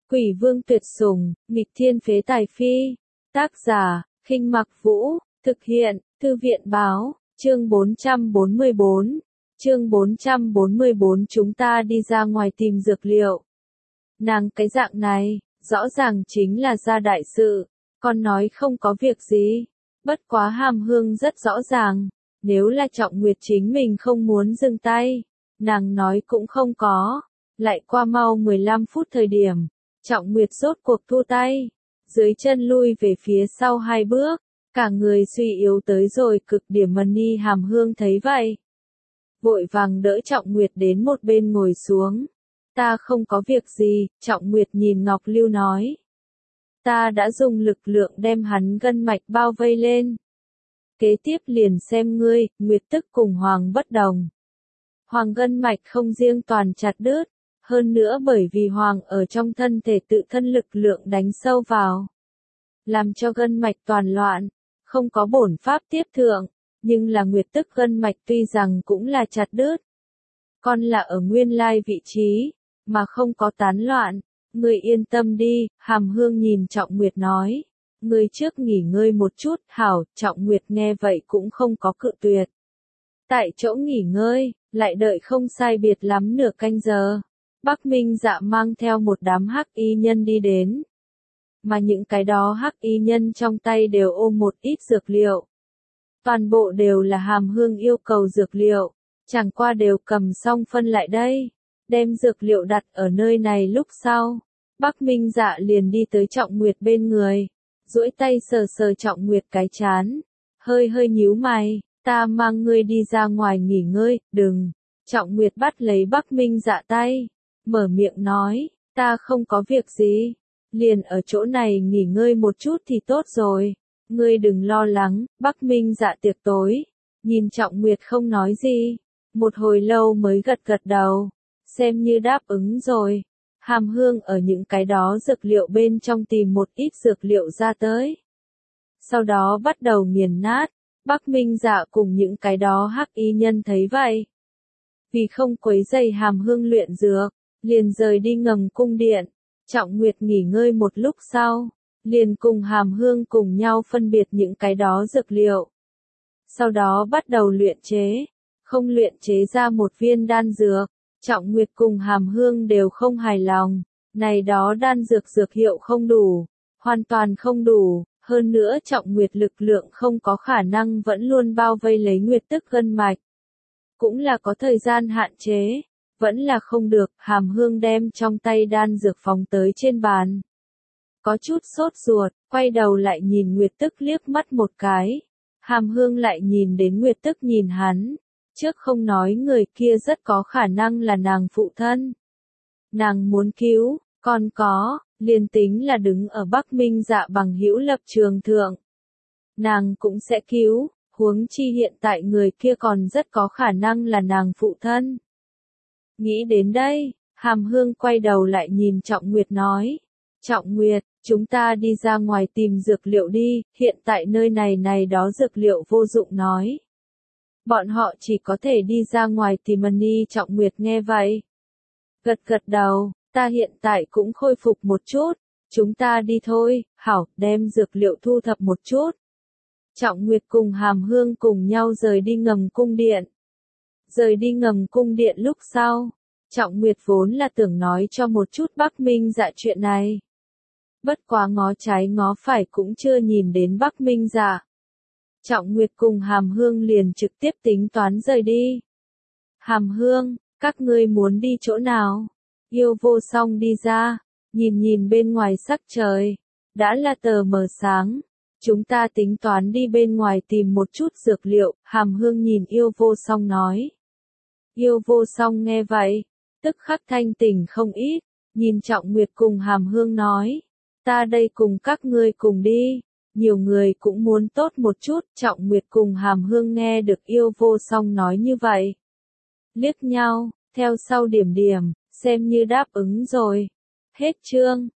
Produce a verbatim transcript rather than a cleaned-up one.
Quỷ vương tuyệt sủng, nghịch thiên phế tài phi. Tác giả, Khinh Mặc Vũ, thực hiện, Thư viện báo, chương bốn trăm bốn mươi bốn. Chương bốn trăm bốn mươi bốn chúng ta đi ra ngoài tìm dược liệu. Nàng cái dạng này, rõ ràng chính là ra đại sự, còn nói không có việc gì. Bất quá Hàm Hương rất rõ ràng, nếu là Trọng Nguyệt chính mình không muốn dừng tay, nàng nói cũng không có. Lại qua mau mười lăm phút thời điểm, Trọng Nguyệt rốt cuộc thu tay, dưới chân lui về phía sau hai bước, cả người suy yếu tới rồi cực điểm. Mani Hàm Hương thấy vậy, vội vàng đỡ Trọng Nguyệt đến một bên ngồi xuống. Ta không có việc gì, Trọng Nguyệt nhìn Ngọc Lưu nói. Ta đã dùng lực lượng đem hắn gân mạch bao vây lên. Kế tiếp liền xem ngươi, Nguyệt tức cùng Hoàng bất đồng. Hoàng gân mạch không riêng toàn chặt đứt, hơn nữa bởi vì Hoàng ở trong thân thể tự thân lực lượng đánh sâu vào, làm cho gân mạch toàn loạn, không có bổn pháp tiếp thượng, nhưng là Nguyệt tức gân mạch tuy rằng cũng là chặt đứt, còn là ở nguyên lai vị trí, mà không có tán loạn. Ngươi yên tâm đi, Hàm Hương nhìn Trọng Nguyệt nói. Ngươi trước nghỉ ngơi một chút, hảo. Trọng Nguyệt nghe vậy cũng không có cự tuyệt. Tại chỗ nghỉ ngơi, lại đợi không sai biệt lắm nửa canh giờ. Bắc Minh Dạ mang theo một đám hắc y nhân đi đến. Mà những cái đó hắc y nhân trong tay đều ôm một ít dược liệu. Toàn bộ đều là Hàm Hương yêu cầu dược liệu, chẳng qua đều cầm xong phân lại đây. Đem dược liệu đặt ở nơi này lúc sau, Bắc Minh Dạ liền đi tới Trọng Nguyệt bên người, duỗi tay sờ sờ Trọng Nguyệt cái chán, hơi hơi nhíu mày, ta mang ngươi đi ra ngoài nghỉ ngơi, đừng. Trọng Nguyệt bắt lấy Bắc Minh Dạ tay, mở miệng nói, ta không có việc gì, liền ở chỗ này nghỉ ngơi một chút thì tốt rồi, ngươi đừng lo lắng. Bắc Minh Dạ tiệc tối, nhìn Trọng Nguyệt không nói gì, một hồi lâu mới gật gật đầu. Xem như đáp ứng rồi. Hàm Hương ở những cái đó dược liệu bên trong tìm một ít dược liệu ra tới. Sau đó bắt đầu nghiền nát. Bắc Minh Dạ cùng những cái đó hắc y nhân thấy vậy, vì không quấy rầy Hàm Hương luyện dược, liền rời đi ngầm cung điện. Trọng Nguyệt nghỉ ngơi một lúc sau, liền cùng Hàm Hương cùng nhau phân biệt những cái đó dược liệu. Sau đó bắt đầu luyện chế. Không luyện chế ra một viên đan dược, Trọng Nguyệt cùng Hàm Hương đều không hài lòng, này đó đan dược dược hiệu không đủ, hoàn toàn không đủ, hơn nữa Trọng Nguyệt lực lượng không có khả năng vẫn luôn bao vây lấy Nguyệt tức gân mạch. Cũng là có thời gian hạn chế, vẫn là không được. Hàm Hương đem trong tay đan dược phóng tới trên bàn. Có chút sốt ruột, quay đầu lại nhìn Nguyệt tức liếc mắt một cái. Hàm Hương lại nhìn đến Nguyệt tức nhìn hắn. Trước không nói người kia rất có khả năng là nàng phụ thân. Nàng muốn cứu, còn có, liền tính là đứng ở Bắc Minh Dạ bằng hữu lập trường thượng. Nàng cũng sẽ cứu, huống chi hiện tại người kia còn rất có khả năng là nàng phụ thân. Nghĩ đến đây, Hàm Hương quay đầu lại nhìn Trọng Nguyệt nói. Trọng Nguyệt, chúng ta đi ra ngoài tìm dược liệu đi, hiện tại nơi này này đó dược liệu vô dụng nói. Bọn họ chỉ có thể đi ra ngoài tìm. Mani Trọng Nguyệt nghe vậy, gật gật đầu, ta hiện tại cũng khôi phục một chút, chúng ta đi thôi. Hảo, đem dược liệu thu thập một chút. Trọng Nguyệt cùng Hàm Hương cùng nhau rời đi ngầm cung điện. Rời đi ngầm cung điện lúc sau, Trọng Nguyệt vốn là tưởng nói cho một chút Bắc Minh Dạ chuyện này. Bất quá ngó trái ngó phải cũng chưa nhìn đến Bắc Minh Dạ. Trọng Nguyệt cùng Hàm Hương liền trực tiếp tính toán rời đi. Hàm Hương, các ngươi muốn đi chỗ nào? Yêu Vô Song đi ra, nhìn nhìn bên ngoài sắc trời, đã là tờ mờ sáng. Chúng ta tính toán đi bên ngoài tìm một chút dược liệu. Hàm Hương nhìn Yêu Vô Song nói. Yêu Vô Song nghe vậy, tức khắc thanh tỉnh không ít, nhìn Trọng Nguyệt cùng Hàm Hương nói. Ta đây cùng các ngươi cùng đi. Nhiều người cũng muốn tốt một chút. Trọng Nguyệt cùng Hàm Hương nghe được Yêu Vô Song nói như vậy, liếc nhau, theo sau điểm điểm, xem như đáp ứng rồi. Hết chương.